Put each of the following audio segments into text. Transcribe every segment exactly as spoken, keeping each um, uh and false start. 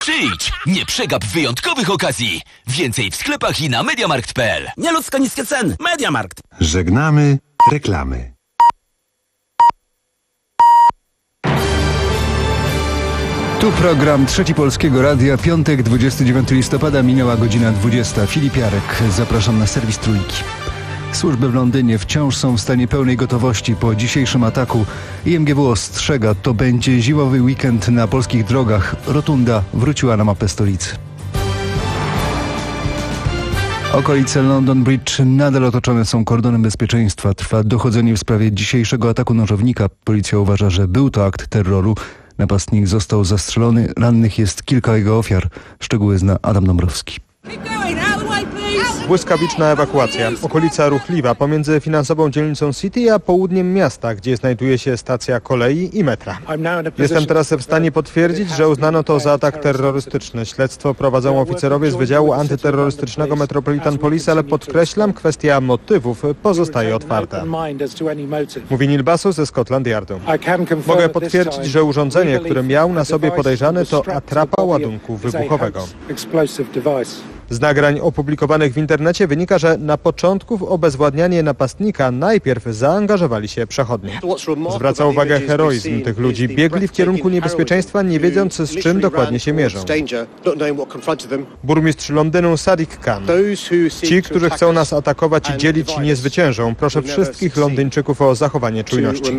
Przyjdź! Nie przegap wyjątkowych okazji! Więcej w sklepach i na mediamarkt kropka p l. Nieludzko niskie ceny. Mediamarkt. Żegnamy reklamy. Tu program Trzeci Polskiego Radia, piątek, dwudziestego dziewiątego listopada, minęła godzina dwudziesta. Filip Jarek, zapraszam na serwis Trójki. Służby w Londynie wciąż są w stanie pełnej gotowości po dzisiejszym ataku. I M G W ostrzega, to będzie zimowy weekend na polskich drogach. Rotunda wróciła na mapę stolicy. Okolice London Bridge nadal otoczone są kordonem bezpieczeństwa. Trwa dochodzenie w sprawie dzisiejszego ataku nożownika. Policja uważa, że był to akt terroru. Napastnik został zastrzelony, rannych jest kilka jego ofiar. Szczegóły zna Adam Dąbrowski. Błyskawiczna ewakuacja. Okolica ruchliwa pomiędzy finansową dzielnicą City a południem miasta, gdzie znajduje się stacja kolei i metra. Jestem teraz w stanie potwierdzić, że uznano to za atak terrorystyczny. Śledztwo prowadzą oficerowie z Wydziału Antyterrorystycznego Metropolitan Police, ale podkreślam, kwestia motywów pozostaje otwarta. Mówi Neil Basu ze Scotland Yardu. Mogę potwierdzić, że urządzenie, które miał na sobie podejrzany, to atrapa ładunku wybuchowego. Z nagrań opublikowanych w internecie wynika, że na początku w obezwładnianie napastnika najpierw zaangażowali się przechodnie. Zwraca uwagę heroizm tych ludzi. Biegli w kierunku niebezpieczeństwa, nie wiedząc, z czym dokładnie się mierzą. Burmistrz Londynu Sadiq Khan. Ci, którzy chcą nas atakować i dzielić, nie zwyciężą. Proszę wszystkich Londyńczyków o zachowanie czujności.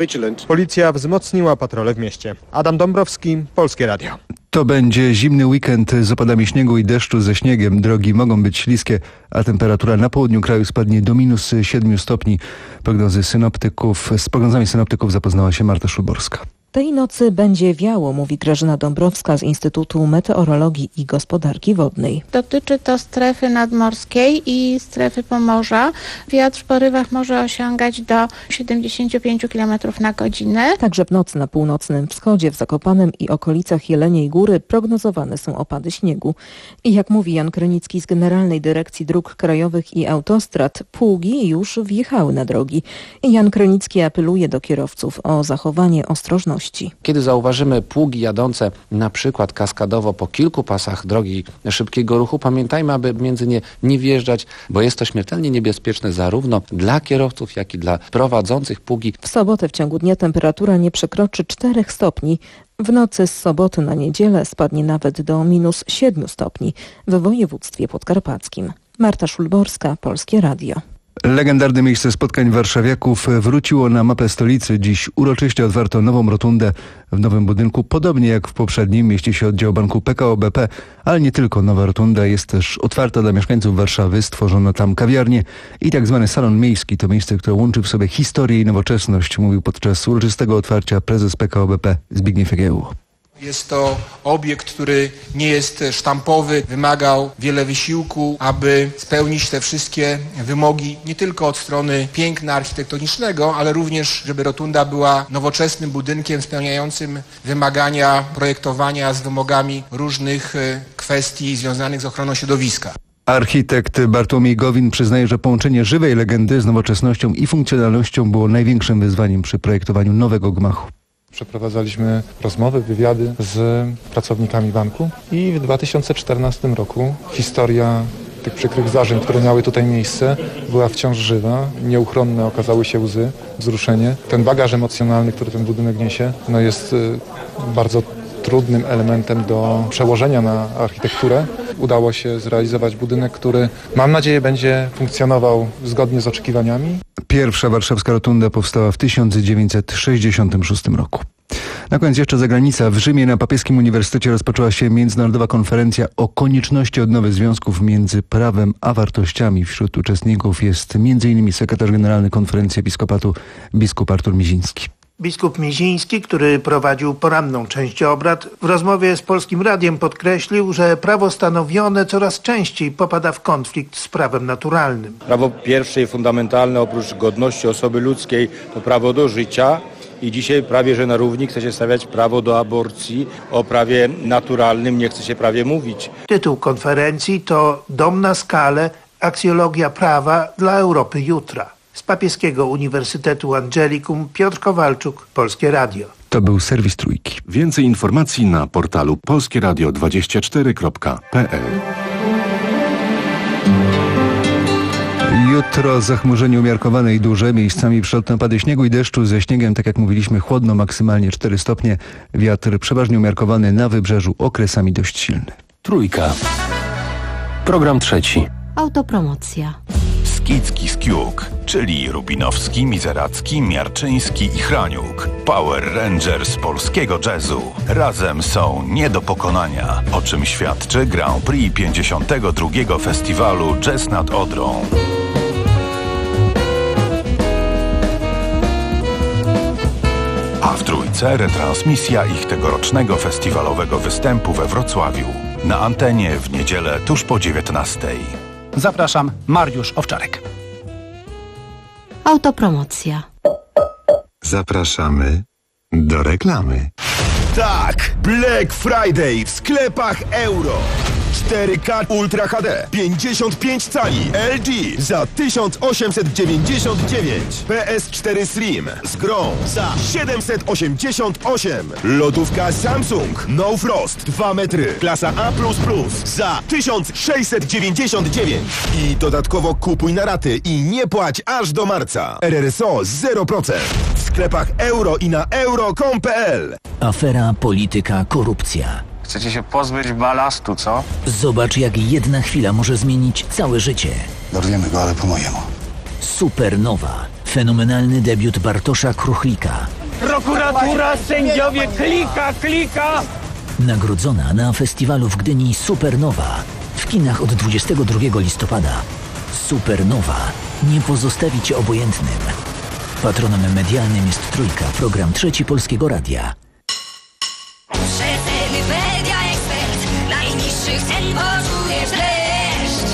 Policja wzmocniła patrole w mieście. Adam Dąbrowski, Polskie Radio. To będzie zimny weekend z opadami śniegu i deszczu ze śniegiem. Drogi mogą być śliskie, a temperatura na południu kraju spadnie do minus siedmiu stopni. Prognozy synoptyków, z prognozami synoptyków zapoznała się Marta Szulborska. Tej nocy będzie wiało, mówi Grażyna Dąbrowska z Instytutu Meteorologii i Gospodarki Wodnej. Dotyczy to strefy nadmorskiej i strefy Pomorza. Wiatr w porywach może osiągać do siedemdziesiąt pięć kilometrów na godzinę. Także w nocy na północnym wschodzie, w Zakopanem i okolicach Jeleniej Góry prognozowane są opady śniegu. I jak mówi Jan Krynicki z Generalnej Dyrekcji Dróg Krajowych i Autostrad, pługi już wjechały na drogi. I Jan Krynicki apeluje do kierowców o zachowanie ostrożności. Kiedy zauważymy pługi jadące na przykład kaskadowo po kilku pasach drogi szybkiego ruchu, pamiętajmy, aby między nie nie wjeżdżać, bo jest to śmiertelnie niebezpieczne zarówno dla kierowców, jak i dla prowadzących pługi. W sobotę w ciągu dnia temperatura nie przekroczy czterech stopni. W nocy z soboty na niedzielę spadnie nawet do minus siedmiu stopni w województwie podkarpackim. Marta Szulborska, Polskie Radio. Legendarne miejsce spotkań warszawiaków wróciło na mapę stolicy. Dziś uroczyście otwarto nową rotundę w nowym budynku. Podobnie jak w poprzednim mieści się oddział banku P K O B P, ale nie tylko nowa rotunda jest też otwarta dla mieszkańców Warszawy. Stworzono tam kawiarnię i tak zwany salon miejski. To miejsce, które łączy w sobie historię i nowoczesność, mówił podczas uroczystego otwarcia prezes P K O B P Zbigniew Jagiełło. Jest to obiekt, który nie jest sztampowy, wymagał wiele wysiłku, aby spełnić te wszystkie wymogi nie tylko od strony piękna architektonicznego, ale również, żeby rotunda była nowoczesnym budynkiem spełniającym wymagania projektowania z wymogami różnych kwestii związanych z ochroną środowiska. Architekt Bartłomiej Gowin przyznaje, że połączenie żywej legendy z nowoczesnością i funkcjonalnością było największym wyzwaniem przy projektowaniu nowego gmachu. Przeprowadzaliśmy rozmowy, wywiady z pracownikami banku i w dwa tysiące czternastym roku historia tych przykrych zdarzeń, które miały tutaj miejsce, była wciąż żywa. Nieuchronne okazały się łzy, wzruszenie. Ten bagaż emocjonalny, który ten budynek niesie, no jest bardzo trudnym elementem do przełożenia na architekturę. Udało się zrealizować budynek, który, mam nadzieję, będzie funkcjonował zgodnie z oczekiwaniami. Pierwsza warszawska rotunda powstała w tysiąc dziewięćset sześćdziesiątym szóstym roku. Na koniec jeszcze zagranica. W Rzymie na Papieskim Uniwersytecie rozpoczęła się międzynarodowa konferencja o konieczności odnowy związków między prawem a wartościami. Wśród uczestników jest między innymi sekretarz generalny Konferencji Episkopatu biskup Artur Miziński. Biskup Miziński, który prowadził poranną część obrad, w rozmowie z Polskim Radiem podkreślił, że prawo stanowione coraz częściej popada w konflikt z prawem naturalnym. Prawo pierwsze i fundamentalne oprócz godności osoby ludzkiej to prawo do życia i dzisiaj prawie że na równi chce się stawiać prawo do aborcji. O prawie naturalnym nie chce się prawie mówić. Tytuł konferencji to Dom na skalę, aksjologia prawa dla Europy jutra. Z Papieskiego Uniwersytetu Angelicum Piotr Kowalczuk, Polskie Radio. To był serwis Trójki. Więcej informacji na portalu polskie radio dwadzieścia cztery kropka p l. Jutro zachmurzenie umiarkowane i duże, miejscami przelotne opady śniegu i deszczu ze śniegiem, tak jak mówiliśmy, chłodno, maksymalnie cztery stopnie. Wiatr przeważnie umiarkowany, na wybrzeżu okresami dość silny. Trójka. Program trzeci. Autopromocja. Skicki Skiuk, czyli Rubinowski, Mizeracki, Miarczyński i Hraniuk. Power Rangers polskiego jazzu. Razem są nie do pokonania, o czym świadczy Grand Prix pięćdziesiątego drugiego Festiwalu Jazz nad Odrą. A w Trójce retransmisja ich tegorocznego festiwalowego występu we Wrocławiu. Na antenie w niedzielę tuż po dziewiętnastej. Zapraszam, Mariusz Owczarek. Autopromocja. Zapraszamy do reklamy. Tak! Black Friday w sklepach Euro. cztery K Ultra H D, pięćdziesiąt pięć cali, L G za tysiąc osiemset dziewięćdziesiąt dziewięć, P S cztery Slim z grą za siedemset osiemdziesiąt osiem, lodówka Samsung No Frost dwa metry, klasa A plus plus za tysiąc sześćset dziewięćdziesiąt dziewięć i dodatkowo kupuj na raty i nie płać aż do marca. R R S O zero procent w sklepach Euro i na euro kropka com kropka p l. Afera, polityka, korupcja. Chcecie się pozbyć balastu, co? Zobacz, jak jedna chwila może zmienić całe życie. Dorwiemy go, ale po mojemu. Supernowa. Fenomenalny debiut Bartosza Kruchlika. Prokuratura, sędziowie, klika, klika! Nagrodzona na festiwalu w Gdyni Supernowa. W kinach od dwudziestego drugiego listopada. Supernowa. Nie pozostawi cię obojętnym. Patronem medialnym jest Trójka, program trzeci Polskiego Radia. Rzetelny Media Ekspert, najniższych cen poczujesz dreszcz.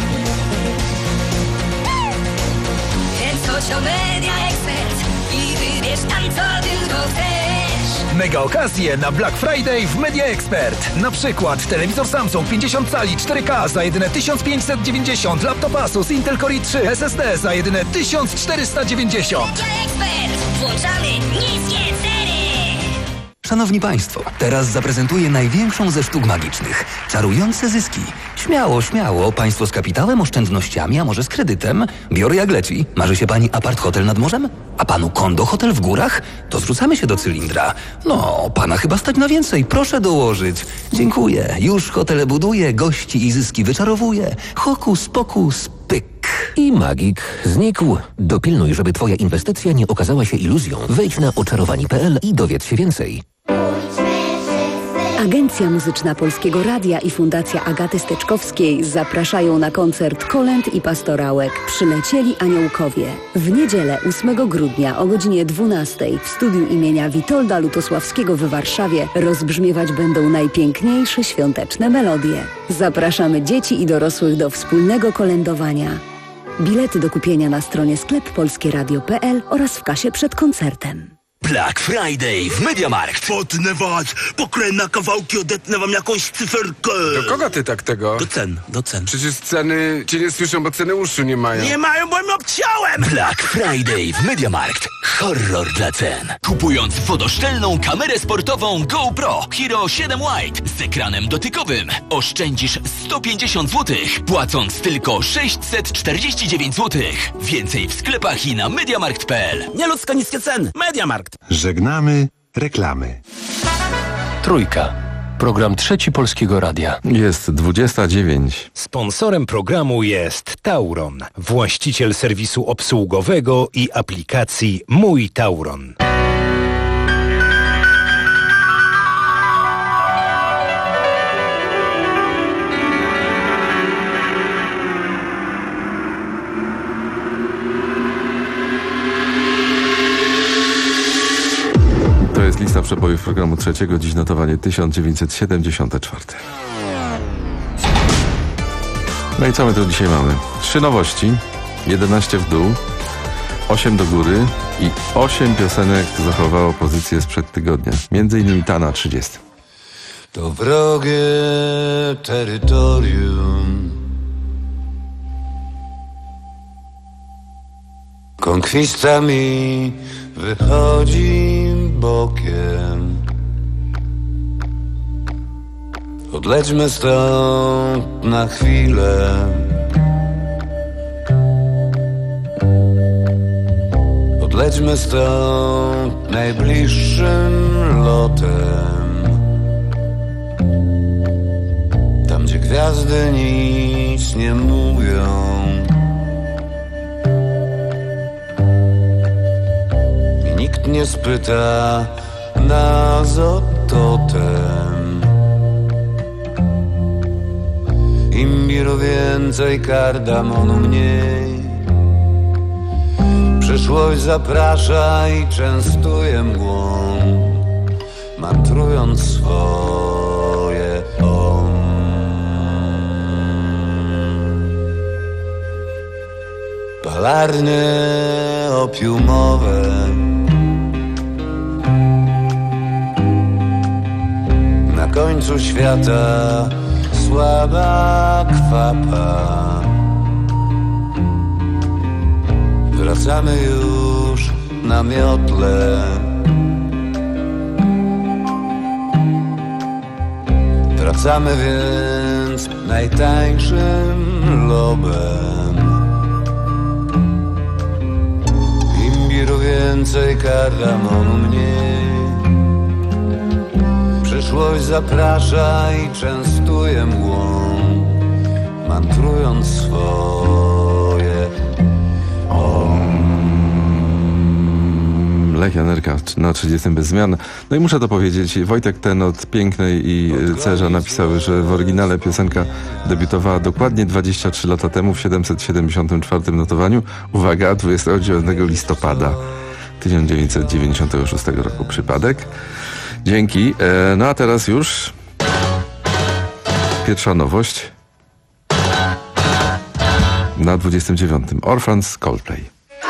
Więc chodź do Media Ekspert i wybierz tam, co tylko chcesz. Mega okazje na Black Friday w Media Expert. Na przykład telewizor Samsung pięćdziesiąt cali cztery K za jedyne tysiąc pięćset dziewięćdziesiąt, laptop Asus Intel Core i trzy S S D za jedyne tysiąc czterysta dziewięćdziesiąt. Media Expert, włączamy niskie ceny. Szanowni Państwo, teraz zaprezentuję największą ze sztuk magicznych. Czarujące zyski. Śmiało, śmiało. Państwo z kapitałem, oszczędnościami, a może z kredytem? Biorę jak leci. Marzy się Pani apart-hotel nad morzem? A Panu kondo-hotel w górach? To zrzucamy się do cylindra. No, Pana chyba stać na więcej. Proszę dołożyć. Dziękuję. Już hotele buduję, gości i zyski wyczarowuję. Hokus pokus pyk. I magik znikł. Dopilnuj, żeby Twoja inwestycja nie okazała się iluzją. Wejdź na oczarowani kropka p l i dowiedz się więcej. Agencja Muzyczna Polskiego Radia i Fundacja Agaty Steczkowskiej zapraszają na koncert kolęd i pastorałek Przylecieli Aniołkowie. W niedzielę ósmego grudnia o godzinie dwunastej w studiu imienia Witolda Lutosławskiego w Warszawie rozbrzmiewać będą najpiękniejsze świąteczne melodie. Zapraszamy dzieci i dorosłych do wspólnego kolędowania. Bilety do kupienia na stronie sklep polskie radio kropka p l oraz w kasie przed koncertem. Black Friday w Mediamarkt. Potnę was, pokrę na kawałki, odetnę wam jakąś cyferkę. Do kogo ty tak tego? Do cen, do cen. Przecież ceny cię nie słyszą, bo ceny uszu nie mają. Nie mają, bo im obciąłem! Black Friday w Mediamarkt. Horror dla cen. Kupując wodoszczelną kamerę sportową GoPro Hero siedem White z ekranem dotykowym oszczędzisz sto pięćdziesiąt złotych, płacąc tylko sześćset czterdzieści dziewięć złotych. Więcej w sklepach i na mediamarkt kropka p l. Nieludzko niskie ceny. Mediamarkt. Żegnamy reklamy. Trójka. Program trzeci Polskiego Radia. Jest dwudziesta dziewięć. Sponsorem programu jest Tauron, właściciel serwisu obsługowego i aplikacji Mój Tauron. To jest lista przebojów programu trzeciego, dziś notowanie tysiąc dziewięćset siedemdziesiąt cztery. No i co my tu dzisiaj mamy? Trzy nowości, jedenaście w dół, osiem do góry i osiem piosenek zachowało pozycję sprzed tygodnia. Między innymi ta na trzydziestym. To wrogie terytorium. Konkwista mi wychodzi bokiem. Odlećmy stąd na chwilę. Odlećmy stąd najbliższym lotem. Tam, gdzie gwiazdy nic nie mówią. I nikt nie spyta nas o totem. Imbiru więcej, kardamonu mniej. Przyszłość zaprasza i częstuje mgłą, mantrując swoje om. Palarnie opiumowe, na końcu świata słaba kwapa. Wracamy już na miotle. Wracamy więc najtańszym lobem. Imbiru więcej, kardamonu mniej. Przyszłość zaprasza i częstuje mgłą, mantrując swoje Lech Janerka na trzydziestym bez zmian. No i muszę to powiedzieć, Wojtek ten od Pięknej i Cerza napisały, że w oryginale piosenka debiutowała dokładnie dwadzieścia trzy lata temu w siedemset siedemdziesiątym czwartym notowaniu. Uwaga, dwudziestego dziewiątego listopada tysiąc dziewięćset dziewięćdziesiątego szóstego roku. Przypadek. Dzięki. No a teraz już pierwsza nowość na dwudziestym dziewiątym. Orphans Coldplay.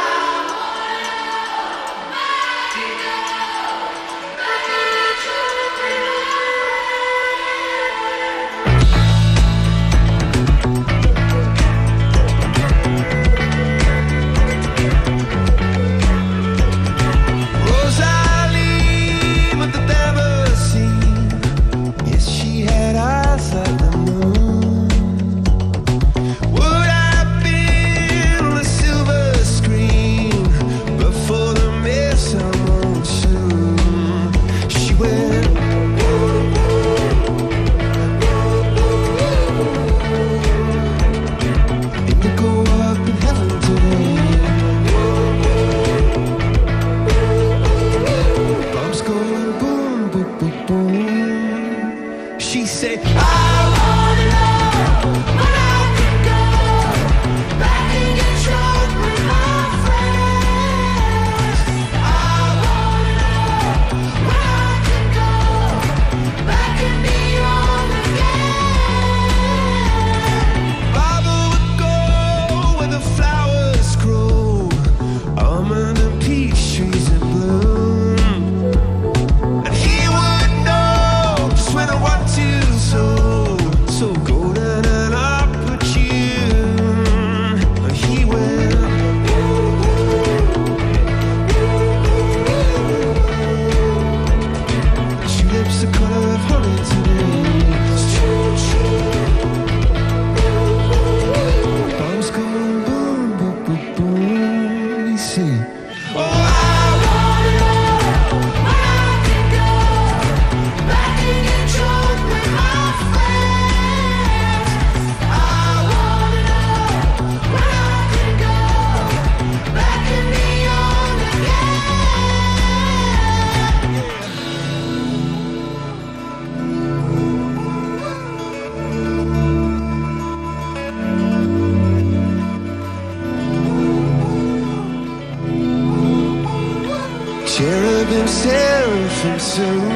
Cherubim, seraphim soon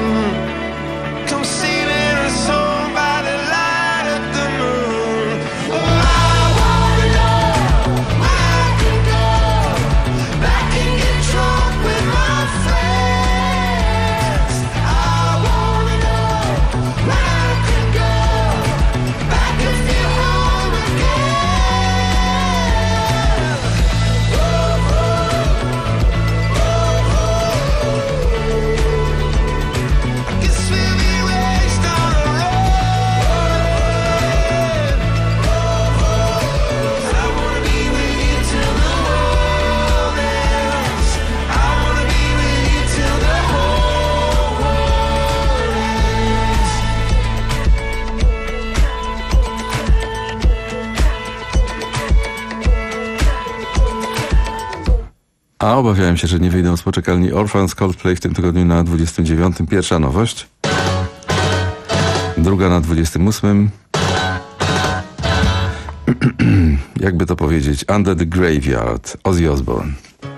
come singing a song by the light of the moon. Oh, I wanna know where I can go back and get drunk with my friends. I wanna know where I can go back and feel home again. Ooh, ooh, ooh, ooh. A obawiałem się, że nie wyjdą z poczekalni Orphans Coldplay w tym tygodniu na dwudziestym dziewiątym. Pierwsza nowość. Druga na dwudziestym ósmym. Jakby to powiedzieć, Under the Graveyard, Ozzy Osbourne.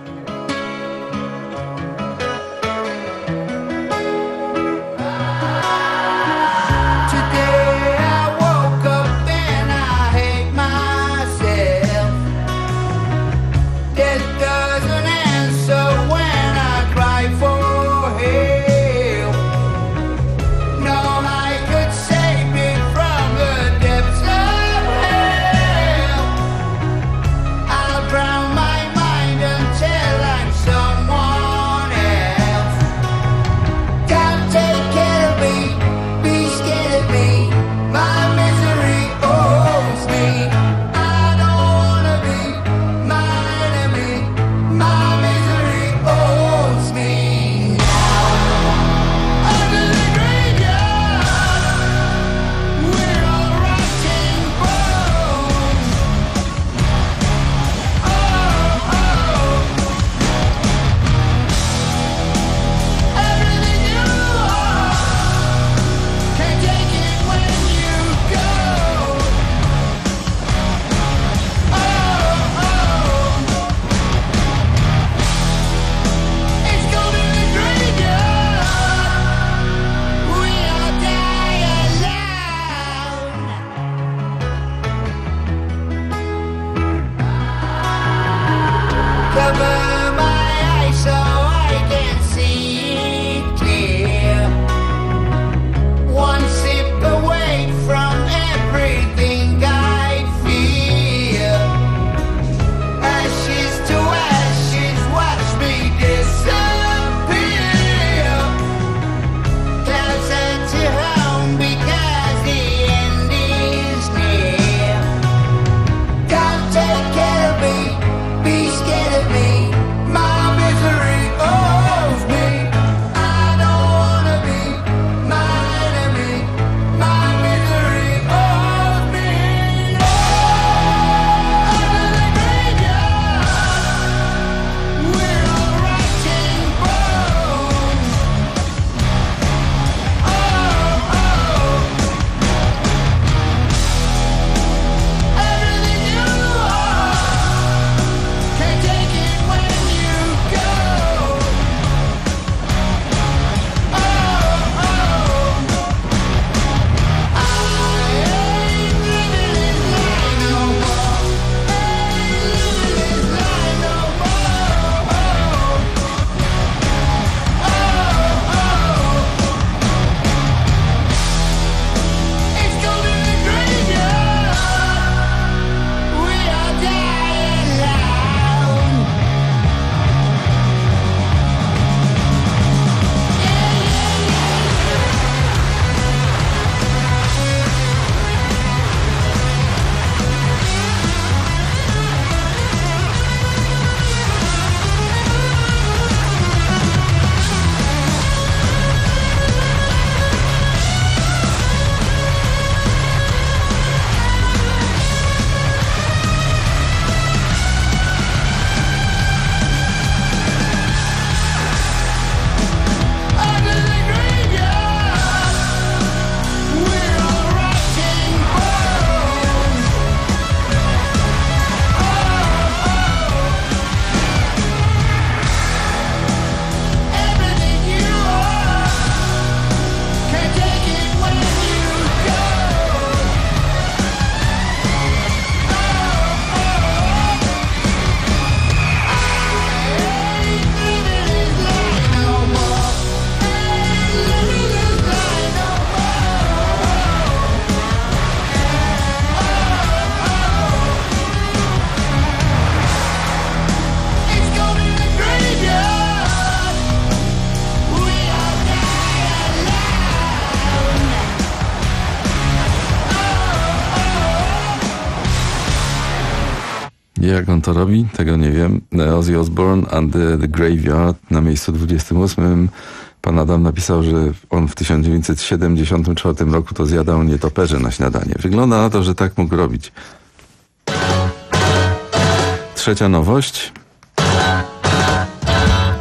Jak on to robi? Tego nie wiem. Ozzy Osbourne, Under the Graveyard na miejscu dwudziestym ósmym. Pan Adam napisał, że on w tysiąc dziewięćset siedemdziesiątym czwartym roku to zjadał nietoperze na śniadanie. Wygląda na to, że tak mógł robić. Trzecia nowość.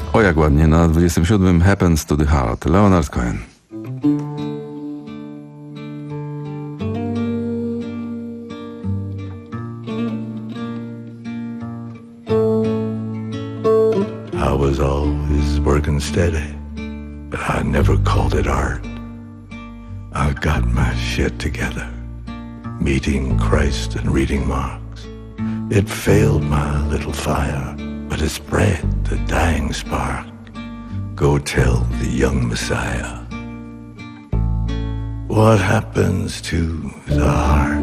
O jak ładnie, na dwudziestym siódmym Happens to the Heart, Leonard Cohen. I was always working steady, but I never called it art. I got my shit together, meeting Christ and reading Marx. It failed my little fire, but it spread the dying spark. Go tell the young Messiah what happens to the heart.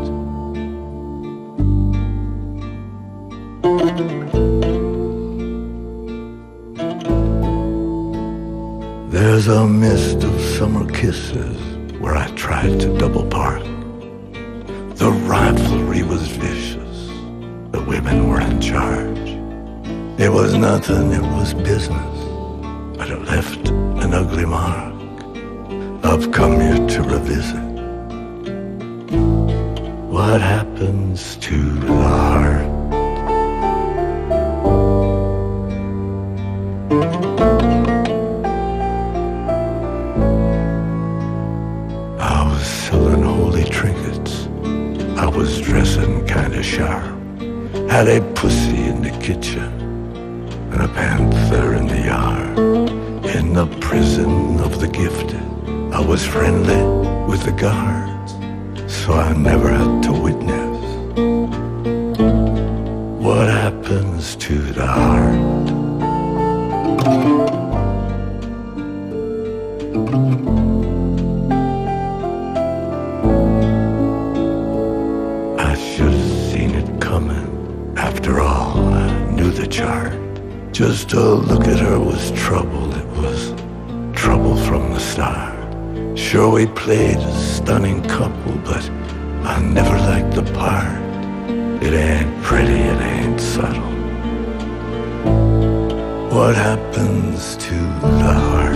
There's a mist of summer kisses where I tried to double park. The rivalry was vicious, the women were in charge. It was nothing, it was business, but it left an ugly mark. I've come here to revisit what happens to the heart. I was selling holy trinkets, I was dressing kinda sharp. Had a pussy in the kitchen and a panther in the yard. In the prison of the gifted, I was friendly with the guards, so I never had to witness what happens to the heart. I should have seen it coming. After all, I knew the chart. Just to look at her was trouble. It was trouble from the start. Sure, we played a stunning couple, but I never liked the part. It ain't pretty, it ain't subtle. What happens to the heart?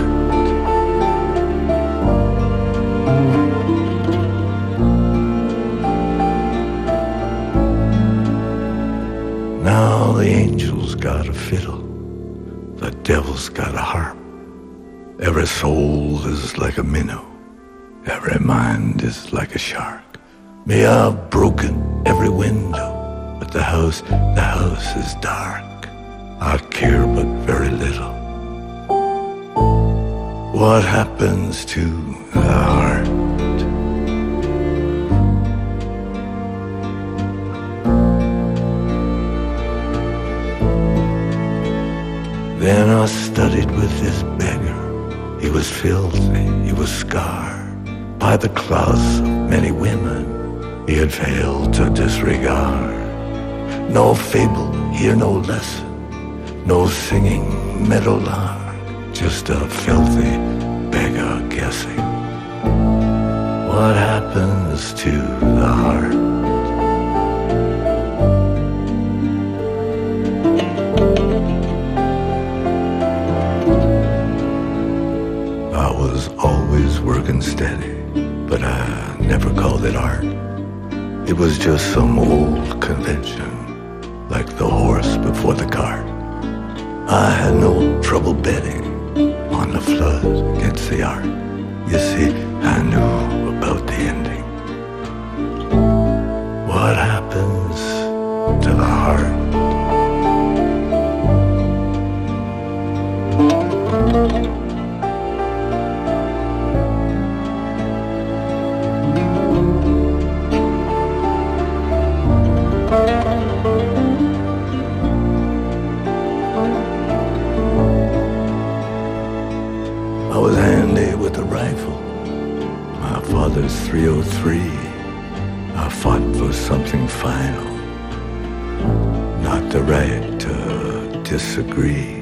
Now the angel's got a fiddle, the devil's got a harp. Every soul is like a minnow, every mind is like a shark. Me, I've broken every window, but the house, the house is dark. I care but very little. What happens to the heart? Then I studied with this beggar. He was filthy, he was scarred by the claws of many women he had failed to disregard. No fable, here no lesson, no singing meadowlark, just a filthy beggar guessing what happens to the heart. I was always working steady, but I never called it art. It was just some old convention, like the horse before the cart. I had no trouble betting on the flood against the ark. You see, I knew about the ending. What happens to the heart? I was handy with a rifle, my father's three oh three. I fought for something final, not the right to disagree.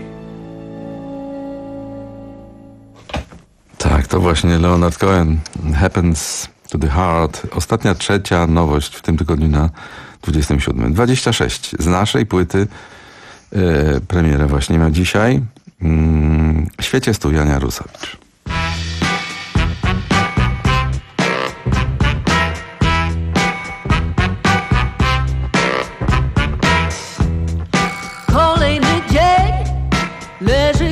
Tak, to właśnie Leonard Cohen, Happens to the Heart. Ostatnia, trzecia nowość w tym tygodniu na dwudziestym siódmym. dwadzieścia sześć z naszej płyty. Yy, premierę właśnie ma dzisiaj. Yy, Świecie stu, Jania Rusowicz. Kolejny dzień leży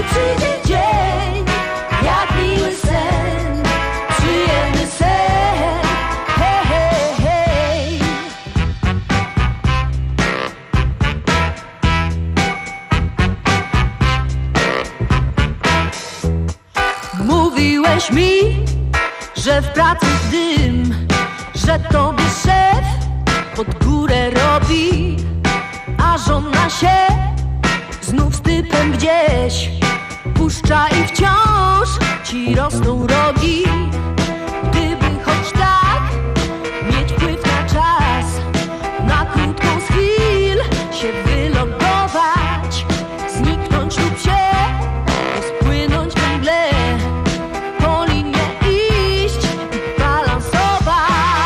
przyjdzie dzień, jak miły sen, przyjemny sen. Hej, hej, hej. Mówiłeś mi, że w pracy dym, że tobie szef pod górę robi, a żona się znów z typem gdzieś puszcza i wciąż ci rosną rogi. Gdyby choć tak mieć wpływ na czas, na krótką z chwil się wylogować, zniknąć lub się rozpłynąć we mgle, po linie iść i balansować.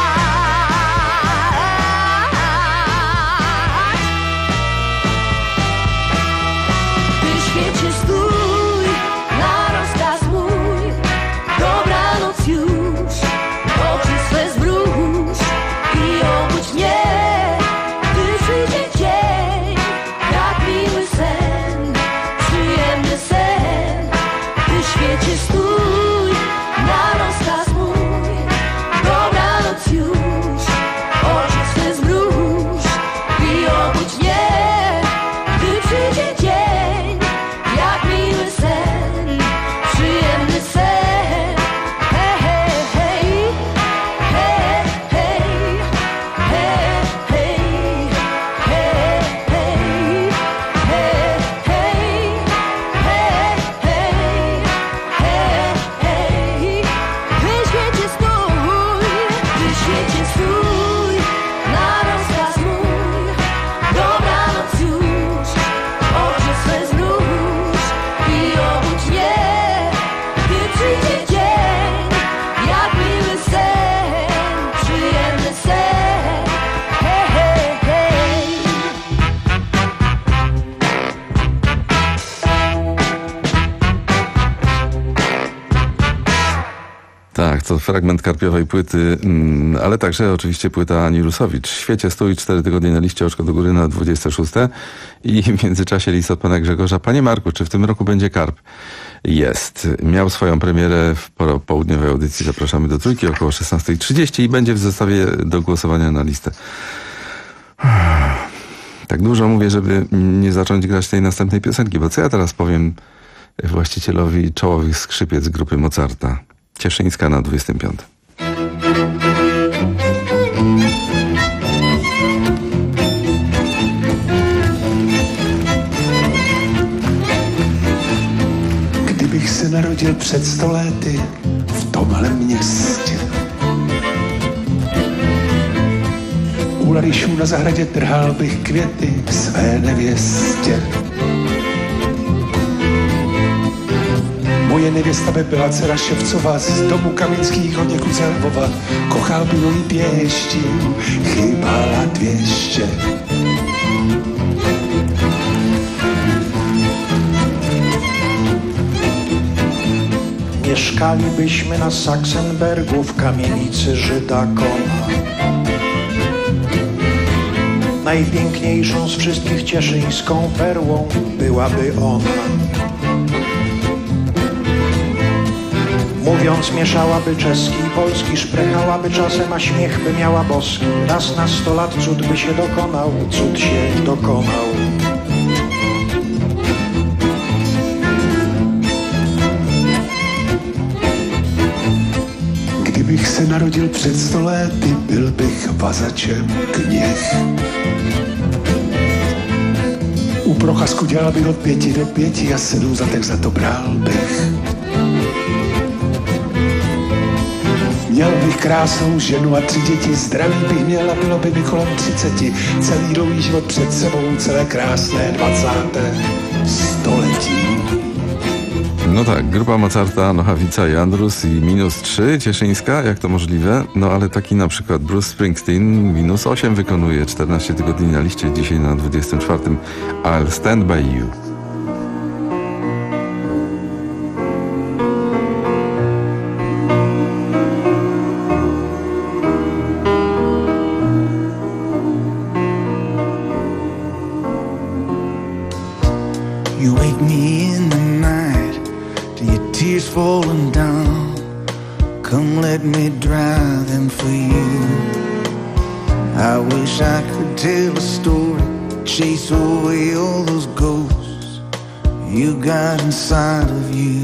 Ty świecie stój na rozkaz mój, dobranoc już, oczy swe zmruż i obudź mnie, gdy przyjdzie dzień, jak miły sen, przyjemny sen. Ty świecie stój na rozkaz mój, dobranoc już, oczy swe zmruż i obudź mnie, gdy przyjdzie dzień, jak miły sen, przyjemny sen. Hej, hej, hej, hej, hej, hej, hej, hej, hej, hej, hej, hej, hej, hej, hej. Wy świecie stój, wy świecie stój na rozkaz mój, dobranoc już, oczy swe zmruż i obudź mnie, gdy przyjdzie dzień, jak miły sen, przyjemny sen. Hej, hej, hej. Tak, to fragment karpiowej płyty, mm, ale także oczywiście płyta Ani Rusowicz. W świecie stój cztery tygodnie na liście, oczko do góry na dwudzieste szóste i w międzyczasie list od pana Grzegorza. Panie Marku, czy w tym roku będzie karp? Jest. Miał swoją premierę w poro- południowej audycji. Zapraszamy do Trójki około szesnasta trzydzieści i będzie w zestawie do głosowania na listę. Tak dużo mówię, żeby nie zacząć grać tej następnej piosenki, bo co ja teraz powiem właścicielowi czołowych skrzypiec grupy Mozarta? Cieszyńska na dwudziestym piątym. Gdybych se narodil před sto lety v tom malém městě, u ladišů na zahradě trhal bych květy své nevěstě. Moje nevěsta by byla dcera Ševcova z domu Kaminskýho děku z Lvova. Kochal by moji pěšti, chybala dvěště. Mieszkali byśmy na Sachsenbergu w kamienicy Żyda Kona. Najpiękniejszą z wszystkich cieszyńską perłą byłaby ona. Mówiąc mieszałaby czeski i polski, szprechałaby czasem, a śmiech by miała boski. Raz na sto lat cud by się dokonał, cud się dokonał. Kdybych se narodil před sto lety, byl bych vazačem kněh. U Procházku dělal bych od pěti do pěti a sedm zlatek za to bral bych. Měl bych krásnou ženu a tři děti, zdraví bych měl a bylo by mi kolem třiceti. Celý dlouhý život před sebou, celé krásné dvacáté století. No tak, grupa Mozarta, Nochawica i Andrus i minus trzy, Cieszyńska, jak to możliwe? No ale taki na przykład Bruce Springsteen minus osiem wykonuje, czternaście tygodni na liście, dzisiaj na dwudziestym czwartym I'll Stand By You. You wake me in the night. to your tears falling down. Come let me dry them for you. I wish I could tell a story, chase away all those ghosts you got inside of you.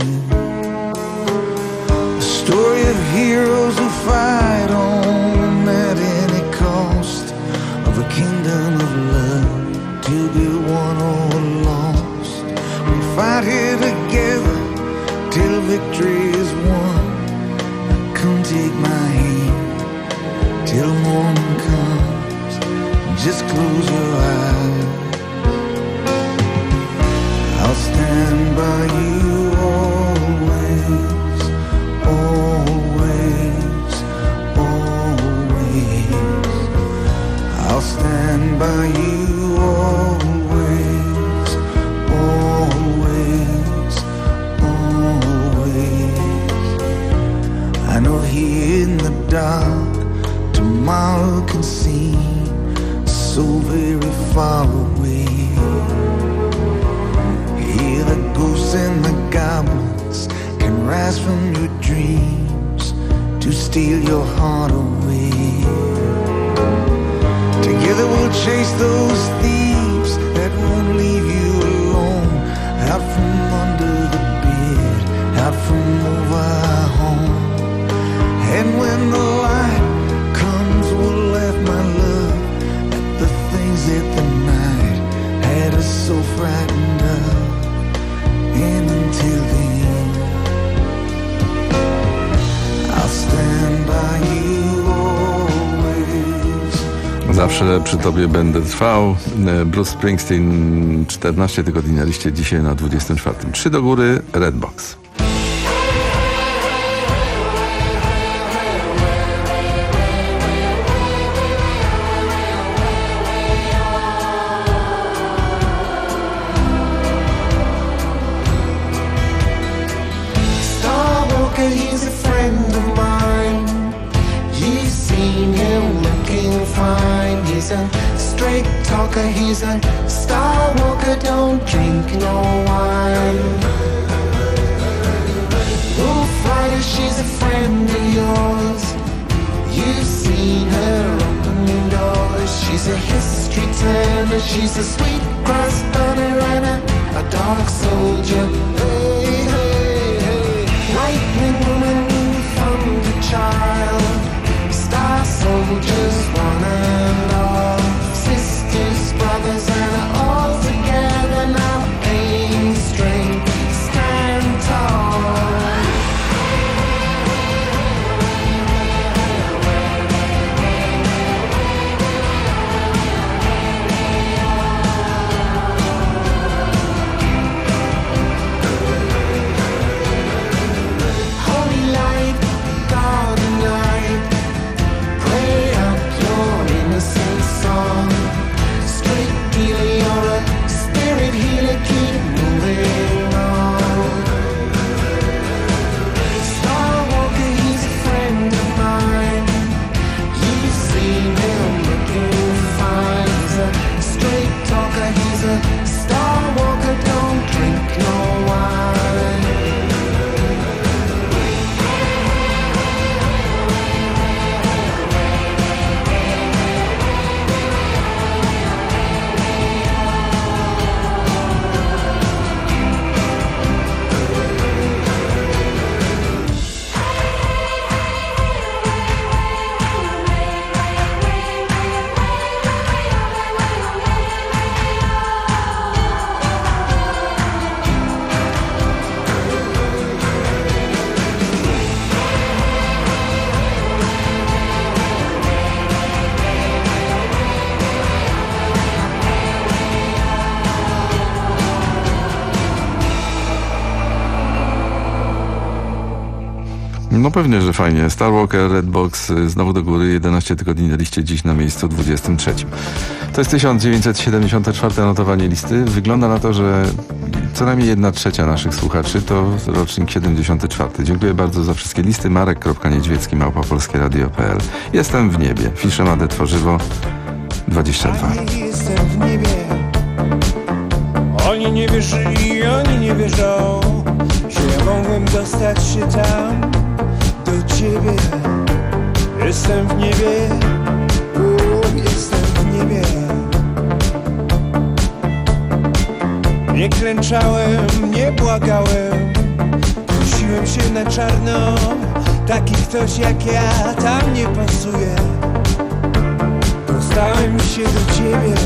A story of heroes who fight on at any cost, of a kingdom of love to be won or lost. We fight here together till victory is won. Come take my hand till morning comes. Just close your eyes. I'll stand by you always, always, always. I'll stand by you always, always, always. I know here in the dark tomorrow can seem so very far away. Hear the ghosts and the goblins can rise from your dreams to steal your heart away. Together we'll chase those thieves that won't leave you alone. Out from under the bed, out from over our home. And when the light comes, we'll laugh, my love, at the things that the night had us so frightened of. And until then, I'll stand by you always. Zawsze przy tobie będę trwał. Bruce Springsteen, czternaście tygodni na liście, dzisiaj na dwudziestym czwartym. Trzy do góry, Redbox. He's a friend of mine. You've seen him looking fine. He's a straight talker, he's a star walker, don't drink no wine. Wolf Rider, she's a friend of yours. You've seen her open doors. She's a history teller, she's a sweet grass burner and a, a dark soldier. Hey, hey, hey. Lightning woman from the child, star soldiers one and all, sisters, brothers and all together now. Aim straight, stand tall. No pewnie, że fajnie. Star Walker, Redbox, znowu do góry, jedenaście tygodni na liście, dziś na miejscu dwudziestym trzecim. To jest tysiąc dziewięćset siedemdziesiąte czwarte notowanie listy. Wygląda na to, że co najmniej jedna trzecia naszych słuchaczy to rocznik siedemdziesiąty czwarty. Dziękuję bardzo za wszystkie listy. Marek kropka niedźwiecki małpa polskie radio kropka p l. Jestem w niebie. Fisze Made Tworzywo dwadzieścia dwa. Jestem w niebie. Oni nie wierzyli, oni nie wierzą, że ja mogę Chciałem dostać się tam do ciebie. Jestem w niebie, u, jestem w niebie. Nie klęczałem, nie błagałem, prosiłem się na czarno. Taki ktoś jak ja tam nie pasuje. Dostałem się do ciebie.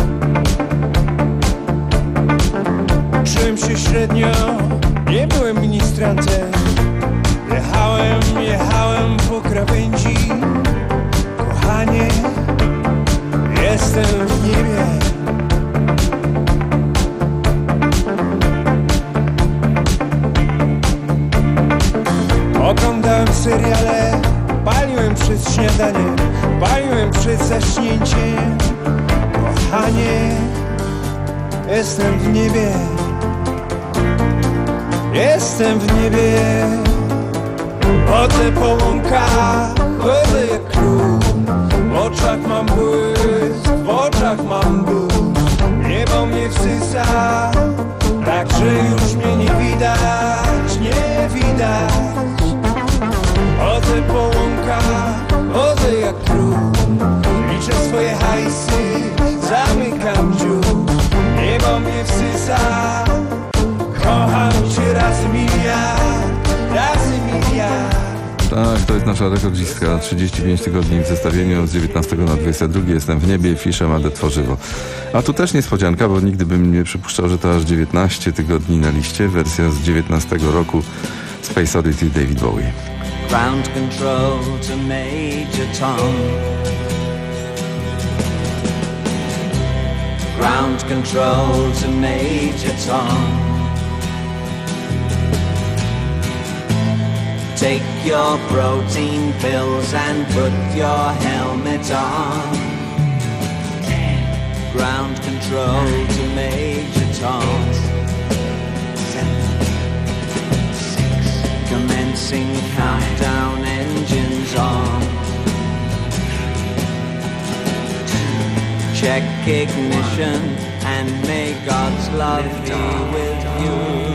Czułem się średnio, nie byłem ministrantem. Jechałem, jechałem po krawędzi. Kochanie, jestem w niebie. Oglądałem seriale, paliłem przed śniadaniem, paliłem przed zaśnięciem. Kochanie, jestem w niebie. Jestem w niebie. Chodzę po łąkach, chodzę jak król. W oczach mam błysk, w oczach mam ból. Niebo mnie wsysa, tak że już mnie nie widać, nie widać. Chodzę po łąkach, chodzę jak król. Liczę swoje hajsy, zamykam dziób. Niebo mnie wsysa, kocham cię razy miliard, razy miliard. Tak, to jest nasza rekordzistka. trzydzieści pięć tygodni w zestawieniu z dziewiętnastego na dwudziesty drugi. Jestem w niebie, Fisze Made Tworzywo. A tu też niespodzianka, bo nigdy bym nie przypuszczał, że to aż dziewiętnaście tygodni na liście. Wersja z dziewiętnastego roku. Space Oddity, David Bowie. Ground control to Major Tom. Ground control to Major Tom. Take your protein pills and put your helmet on. Ground control to Major Tom. Commencing countdown, engines on. Check ignition and may God's love be with you.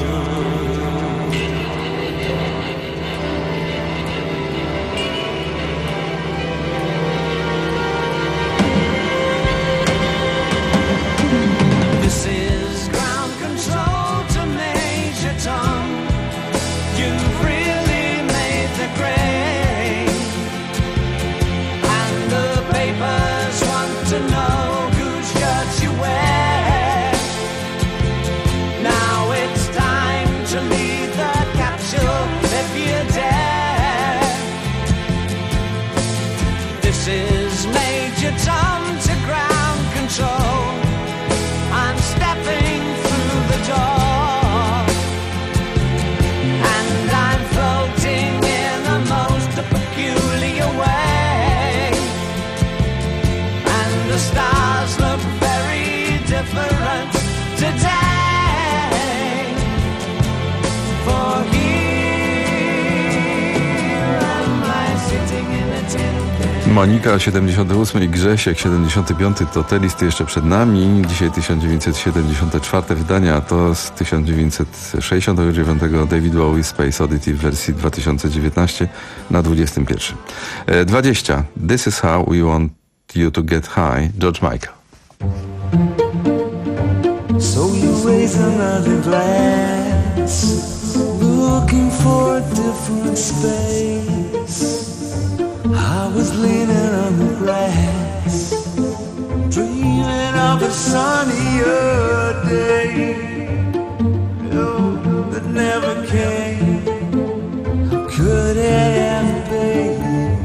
This is ground control to Major Tom. You've really made the grade, and the papers want to know whose shirt you wear. Now it's time to leave the capsule if you dare. This is Major Tom to ground control. I'm stepping through the door, and I'm floating in a most peculiar way, and the stars look very different today. For here am I sitting in a tin can. Monika siedemdziesiąty ósmy i Grzesiek siedemdziesiąty piąty to te listy jeszcze przed nami. Dzisiaj tysiąc dziewięćset siedemdziesiąte czwarte wydanie, a to z tysiąc dziewięćset sześćdziesiątego dziewiątego David Bowie, Space Oddity w wersji dwa tysiące dziewiętnastym na dwudziestym pierwszym. dwadzieścia. This is how we want you to get high. George Michael. So you raise another glass, looking for a different space. I was leaning on the grass, dreaming of a sunnier day, oh, that never came. How could it have been?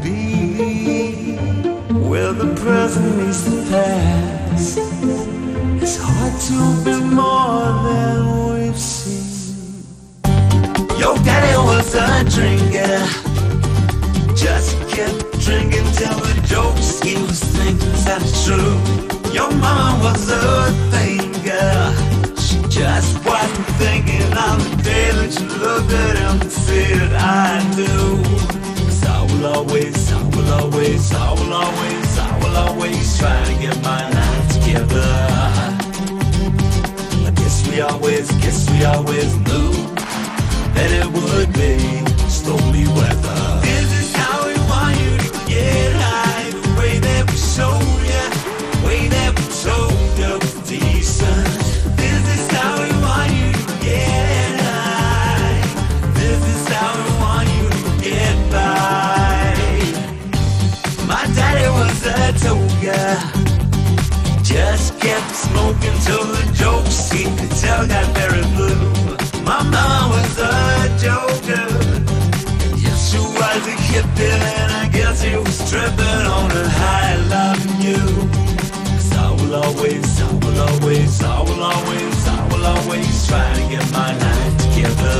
Well, the present meets the past. It's hard to be more than we've seen. Your daddy was a drinker, just kept drinking till the jokes he was thinking sounded true. Your mama was a thinker, she just wasn't thinking on the day that you looked at him and said, I do. 'Cause I will always, I will always, I will always, I will always try to get my life together. I guess we always, guess we always knew that it would be stormy weather. This is how we want you to get high, the way that we show ya, the way that we told ya was decent. This is how we want you to get high. This is how we want you to get by. My daddy was a toga, just kept smoking till the jokes he could tell got very blue. My mom was a joker, yes she was a hippie, and I guess he was tripping on a high loving you. 'Cause I will always, I will always, I will always, I will always try to get my life together.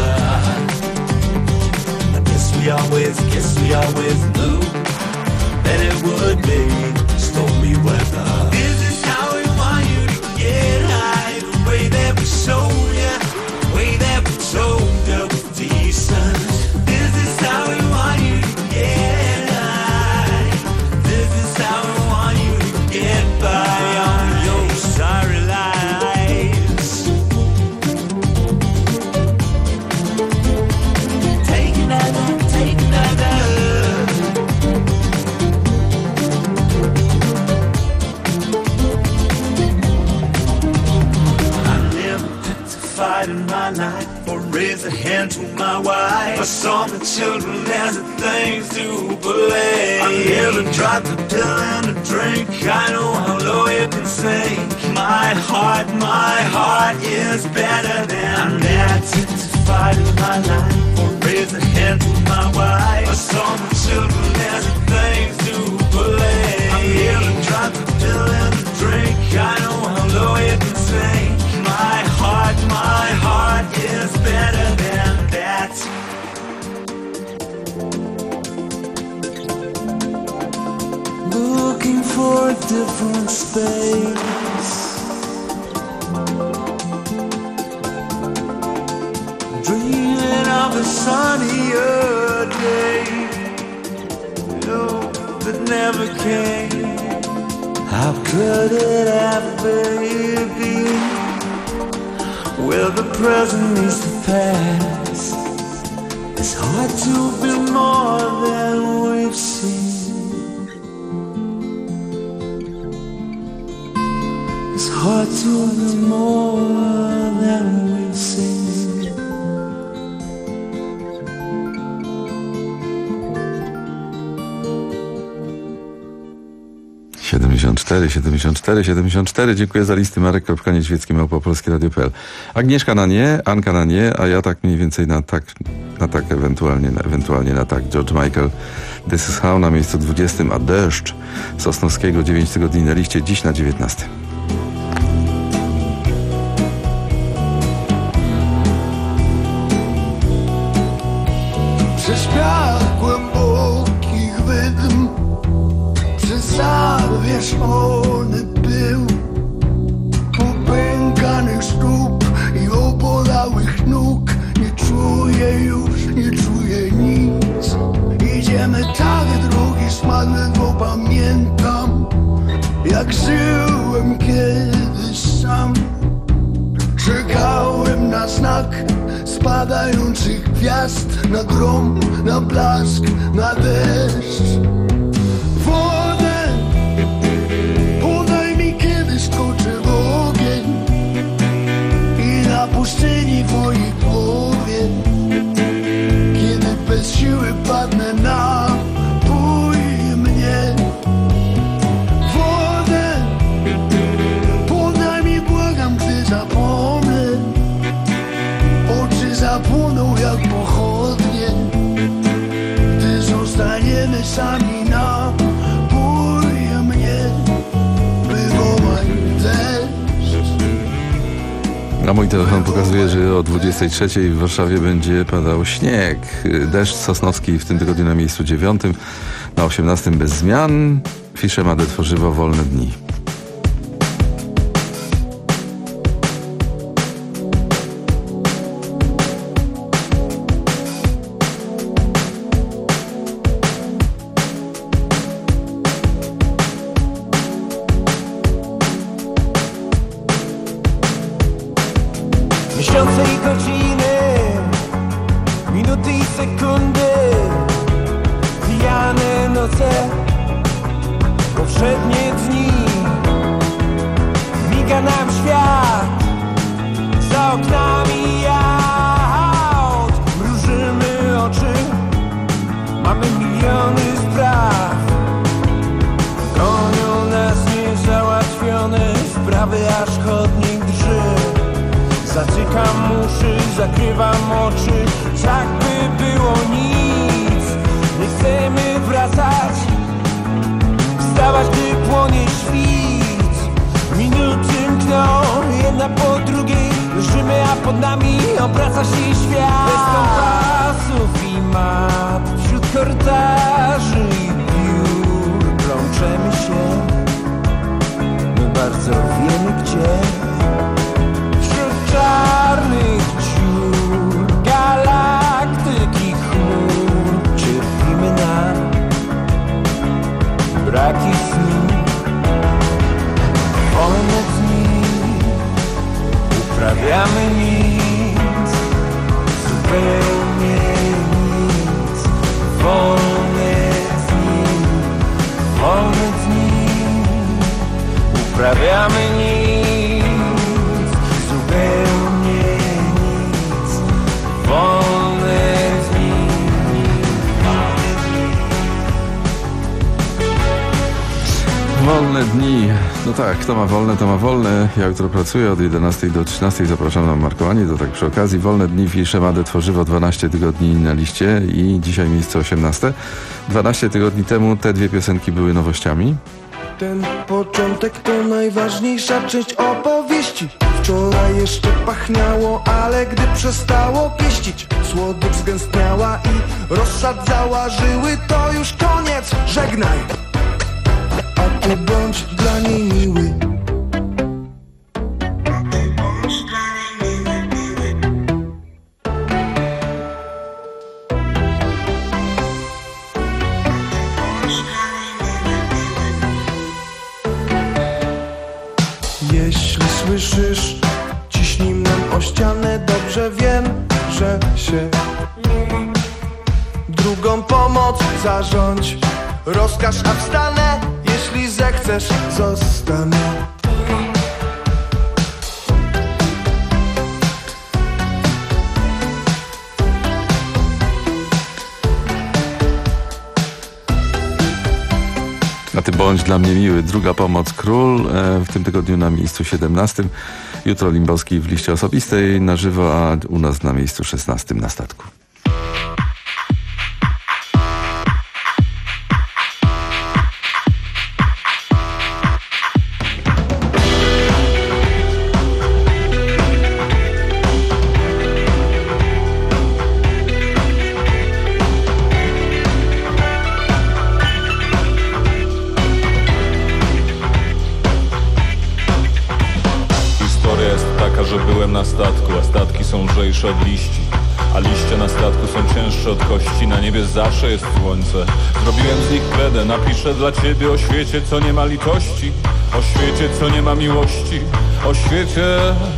I guess we always, guess we always knew that it would be stormy weather. This is how we want you to get high, the way that we show ya, the way that we told ya was decent. This is how we want you to get high. This is how we want you to get by on your sorry lives. Take another, take another. In my life, or raise a hand to my wife. I saw the children as the things to believe. I never dropped a pill and a drink. I know how low you can sink. My heart, my heart is better than that. To fight in my life, or raise a hand to my wife. I saw the children as the things to believe. I never dropped a pill and a drink. I know how low you can sink. My heart, my heart is better than that. Looking for a different space, dreaming of a sunnier day, no, that never came. How could it ever be? Where the present meets the past, it's hard to be more than we've seen. It's hard to be more than we've seen. siedemdziesiąt cztery, siedemdziesiąt cztery, siedemdziesiąt cztery. Dziękuję za listy. Marek Kropka Niedźwiecki, małpa polskie radio kropka p l. Agnieszka na nie, Anka na nie, a ja tak mniej więcej na tak, na tak ewentualnie, na, ewentualnie na tak. George Michael, This is How na miejscu dwudziestym, a Deszcz Sosnowskiego, dziewięć tygodni na liście, dziś na dziewiętnastym. Przez piach głębokich wydm, zawieszony był, popękanych stóp i obolałych nóg. Nie czuję już, nie czuję nic. Idziemy tak drogi smadne, bo pamiętam, jak żyłem kiedyś sam. Czekałem na znak spadających gwiazd, na grom, na blask, na deszcz. Wodę podaj mi, kiedy skoczę w ogień i na pustyni w mojej głowie, kiedy bez siły padnę na bój mnie. Wodę podaj mi, błagam, gdy zapomnę. Oczy zapłoną jak pochodnie, gdy zostaniemy sami na bój mnie. Wywołaj deszcz. A mój telefon pokazuje, że o dwudziestej trzeciej w Warszawie będzie padał śnieg. Deszcz sosnowski w tym tygodniu na miejscu dziewiątym, na osiemnastym bez zmian. Fisze Made tworzywo wolne dni. Miesiące i godziny sekundy, pijane noce, powszednie dni. Miga nam świat za oknami aut. Mrużymy oczy, mamy miliony spraw. Gonią nas niezałatwione sprawy, aż chodnik drży. Zatykam uszy, zakrywam oczy, tak by było nic. Nie chcemy wracać, wstawać, gdy płonie świt. Minuty mkną, jedna po drugiej, leżymy, a pod nami obraca się świat. Bez kompasów i map, wśród korytarzy i biur plączemy się, my bardzo wiemy gdzie. Czarnych dziur, galaktyki chmur, cierpimy na braki snu. Wolne dni, uprawiamy nic, zupełnie nic. Wolne dni, wolne dni, uprawiamy nic. Zupełnie nic, wolne dni. Wolne dni. No tak, kto ma wolne, to ma wolne. Ja jutro pracuję od jedenastej do trzynastej. Zapraszam na markowanie. To tak przy okazji. Wolne dni Fiszemadę Tworzywo dwanaście tygodni na liście i dzisiaj miejsce osiemnaste. dwanaście tygodni temu te dwie piosenki były nowościami. Ten początek to najważniejsza część opowieści. Wczoraj jeszcze pachniało, ale gdy przestało pieścić, słodycz zgęstniała i rozsadzała żyły. To już koniec, żegnaj, a ty bądź dla niej miły. Jeśli słyszysz, ciśnij nam o ścianę. Dobrze wiem, że się drugą pomoc zarządź. Rozkaż, a wstanę. Jeśli zechcesz, zostanę. A ty bądź dla mnie miły. Druga pomoc król. E, w tym tygodniu na miejscu siedemnastym. Jutro Limbowski w liście osobistej na żywo, a u nas na miejscu szesnastym na statku. Że byłem na statku, a statki są lżejsze od liści, a liście na statku są cięższe od kości. Na niebie zawsze jest słońce. Zrobiłem z nich kredę, napiszę dla ciebie o świecie, co nie ma litości, o świecie, co nie ma miłości, o świecie.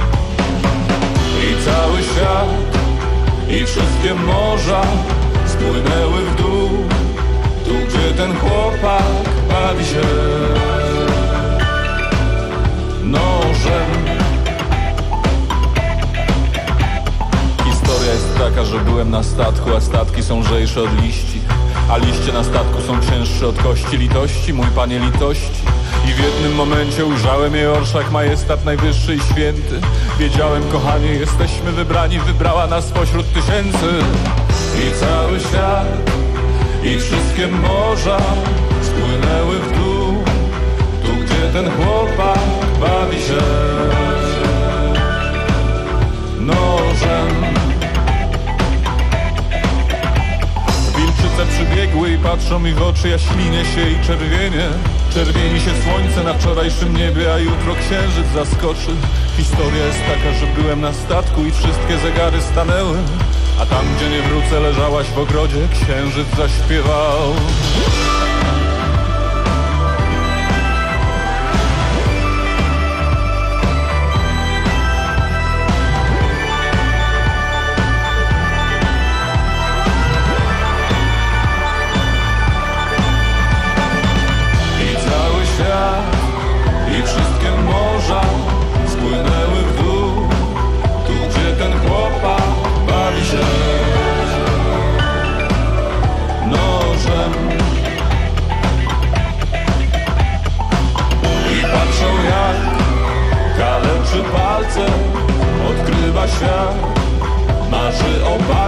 I cały świat, i wszystkie morza spłynęły w dół, tu gdzie ten chłopak bawi się nożem. Historia jest taka, że byłem na statku, a statki są lżejsze od liści, a liście na statku są cięższe od kości. Litości, mój panie, litości. I w jednym momencie ujrzałem jej orszak, majestat najwyższy i święty. Wiedziałem, kochanie, jesteśmy wybrani, wybrała nas spośród tysięcy. I cały świat, i wszystkie morza spłynęły w dół, tu gdzie ten chłopak bawi się nożem. Wilczyce przybiegły i patrzą mi w oczy, ja ślinię się i czerwienie. Czerwieni się słońce na wczorajszym niebie, a jutro księżyc zaskoczy. Historia jest taka, że byłem na statku i wszystkie zegary stanęły, a tam, gdzie nie wrócę, leżałaś w ogrodzie, księżyc zaśpiewał.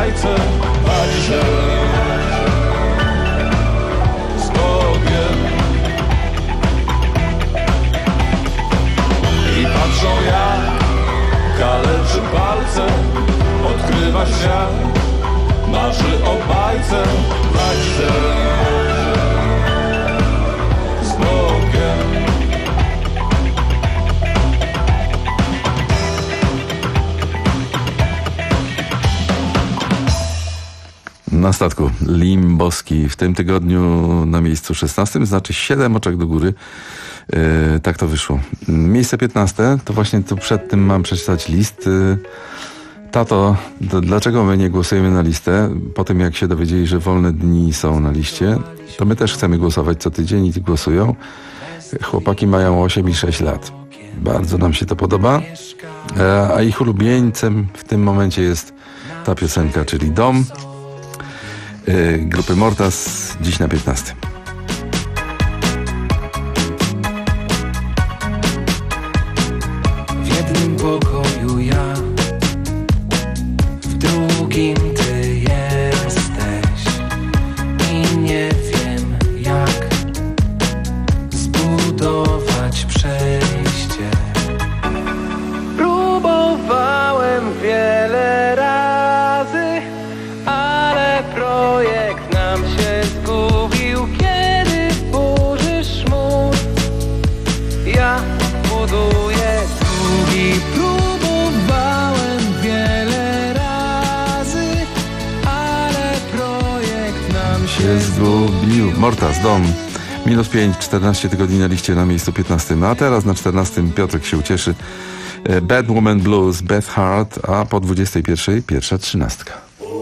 bajce, a dzisiaj z Bogiem. I patrzą jak kaleczy palce, odkrywa świat, marzy o bajce, a dzisiaj z Bogiem. Na statku Limboski w tym tygodniu na miejscu szesnastym, znaczy siedem oczek do góry. Yy, tak to wyszło. Miejsce piętnaste, to właśnie tu przed tym mam przeczytać list. Yy, tato, to dlaczego my nie głosujemy na listę? Po tym jak się dowiedzieli, że wolne dni są na liście, to my też chcemy głosować co tydzień i głosują. Chłopaki mają osiem i sześć lat. Bardzo nam się to podoba. Yy, a ich ulubieńcem w tym momencie jest ta piosenka, czyli Dom. Grupy Mortas, dziś na piętnastym. W jednym pokoju ja, w drugim ty jesteś i nie wiem jak zbudować przejście. Próbowałem wiele razy, ale projekt nam się zgubił, kiedy burzysz mur. Ja buduję drugi. Próbowałem wiele razy, ale projekt nam się Się zgubił. Mortas, Dom. Minus pięć, czternaście tygodni na liście na miejscu piętnastym. A teraz na czternastym Piotrek się ucieszy. Bad Woman Blues, Beth Hart, a po dwudziestej pierwszej pierwsza trzynastka.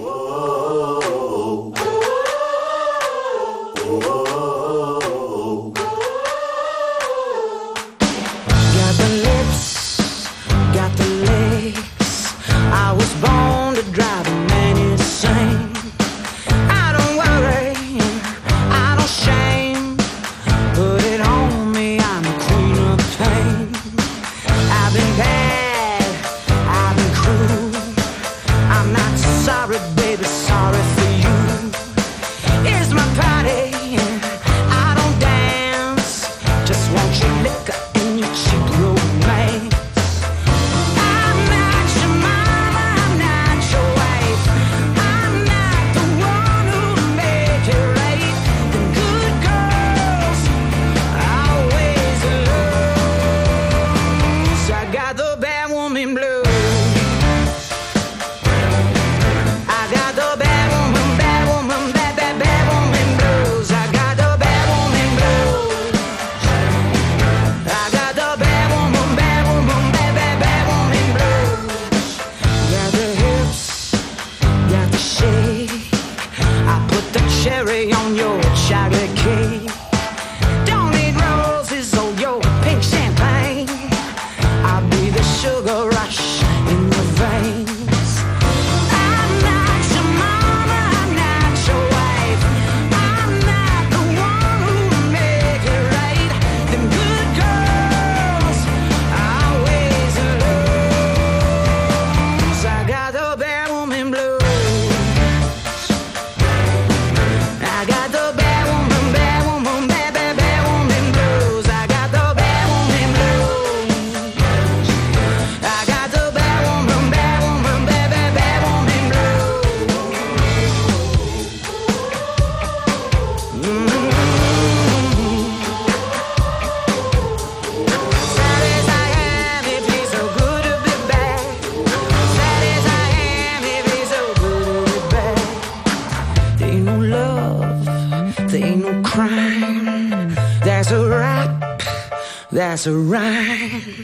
That's a rhyme.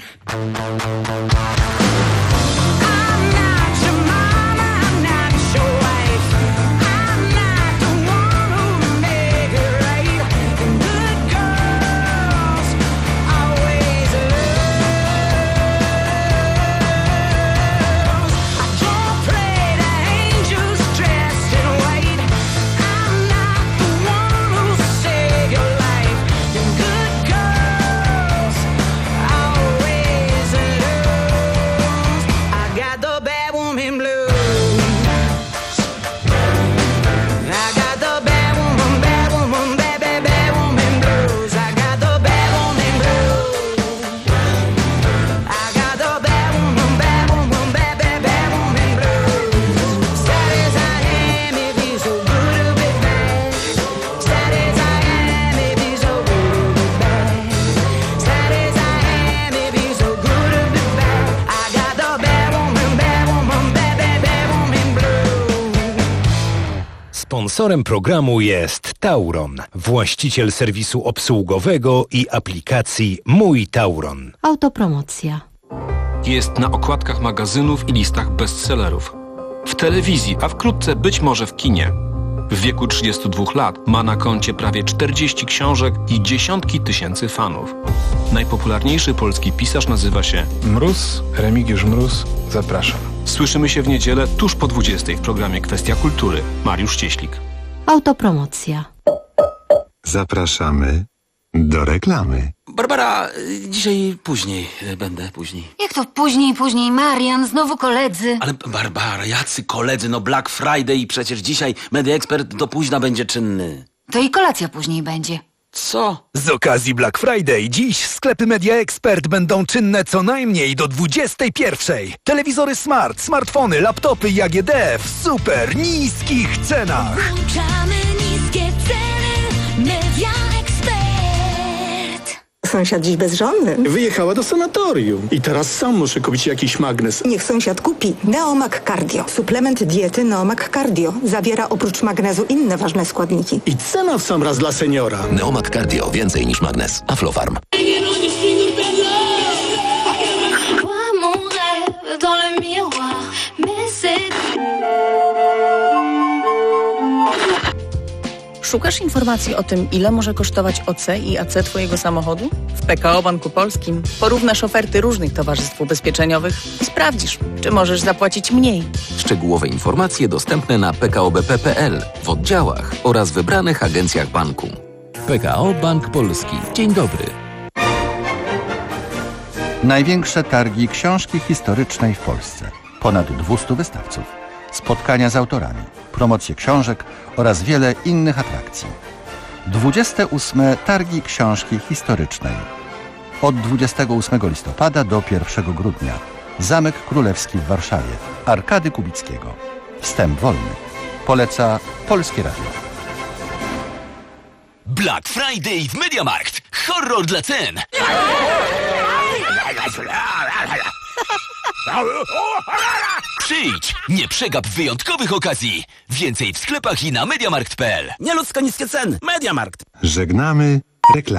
Sponsorem programu jest Tauron, właściciel serwisu obsługowego i aplikacji Mój Tauron. Autopromocja. Jest na okładkach magazynów i listach bestsellerów. W telewizji, a wkrótce być może w kinie. W wieku trzydziestu dwóch lat ma na koncie prawie czterdzieści książek i dziesiątki tysięcy fanów. Najpopularniejszy polski pisarz nazywa się Mróz, Remigiusz Mróz, zapraszam. Słyszymy się w niedzielę tuż po dwudziestej w programie Kwestia Kultury. Mariusz Cieślik. Autopromocja. Zapraszamy do reklamy. Barbara, dzisiaj później będę, później. Jak to później, później, Marian, znowu koledzy. Ale Barbara, jacy koledzy, no Black Friday i przecież dzisiaj Media Expert do późna będzie czynny. To i kolacja później będzie. Co? Z okazji Black Friday dziś sklepy Media Expert będą czynne co najmniej do dwudziestej pierwszej. Telewizory smart, smartfony, laptopy i A G D w super niskich cenach. Włączamy niskie ceny, Media Expert. Sąsiad dziś bezżonny. Wyjechała do sanatorium i teraz sam muszę kupić jakiś magnes. Niech sąsiad kupi Neomag Cardio. Suplement diety Neomag Cardio. Zawiera oprócz magnezu inne ważne składniki. I cena w sam raz dla seniora. Neomag Cardio. Więcej niż magnes. Aflofarm. Szukasz informacji o tym, ile może kosztować O C i A C twojego samochodu? W P K O Banku Polskim porównasz oferty różnych towarzystw ubezpieczeniowych i sprawdzisz, czy możesz zapłacić mniej. Szczegółowe informacje dostępne na p k o b p kropka p l, w oddziałach oraz wybranych agencjach banku. P K O Bank Polski. Dzień dobry. Największe targi książki historycznej w Polsce. Ponad dwustu wystawców. Spotkania z autorami, promocje książek oraz wiele innych atrakcji. dwudzieste ósme Targi Książki Historycznej. Od dwudziestego ósmego listopada do pierwszego grudnia. Zamek Królewski w Warszawie. Arkady Kubickiego. Wstęp wolny. Poleca Polskie Radio. Black Friday w MediaMarkt. Horror dla cen. Przyjdź, nie przegap wyjątkowych okazji. Więcej w sklepach i na mediamarkt kropka p l. Nieludzko niskie ceny. MediaMarkt. Żegnamy reklamy.